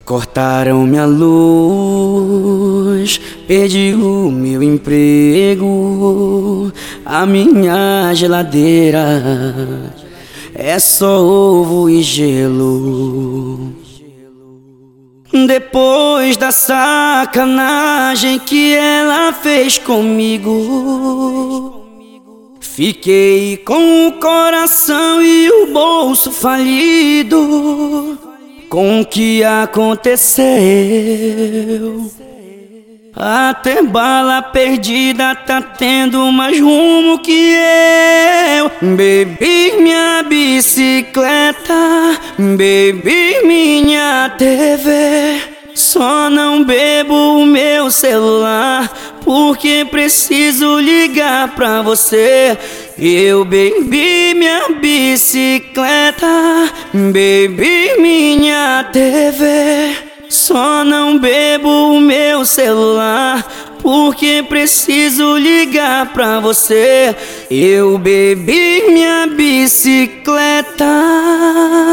Cortaram minha luz, perdi o meu emprego, a minha geladeira é só ovo e gelo. Depois da sacanagem que ela fez comigo, fiquei com o coração e o bolso falido com o que aconteceu. Até bala perdida tá tendo mais rumo que eu. Bebi minha bicicleta, bebi minha TV, só não bebo o meu celular porque preciso ligar pra você. Eu bebi minha bicicleta, bebi minha TV, só não bebo o meu celular porque preciso ligar pra você. Eu bebi minha bicicleta.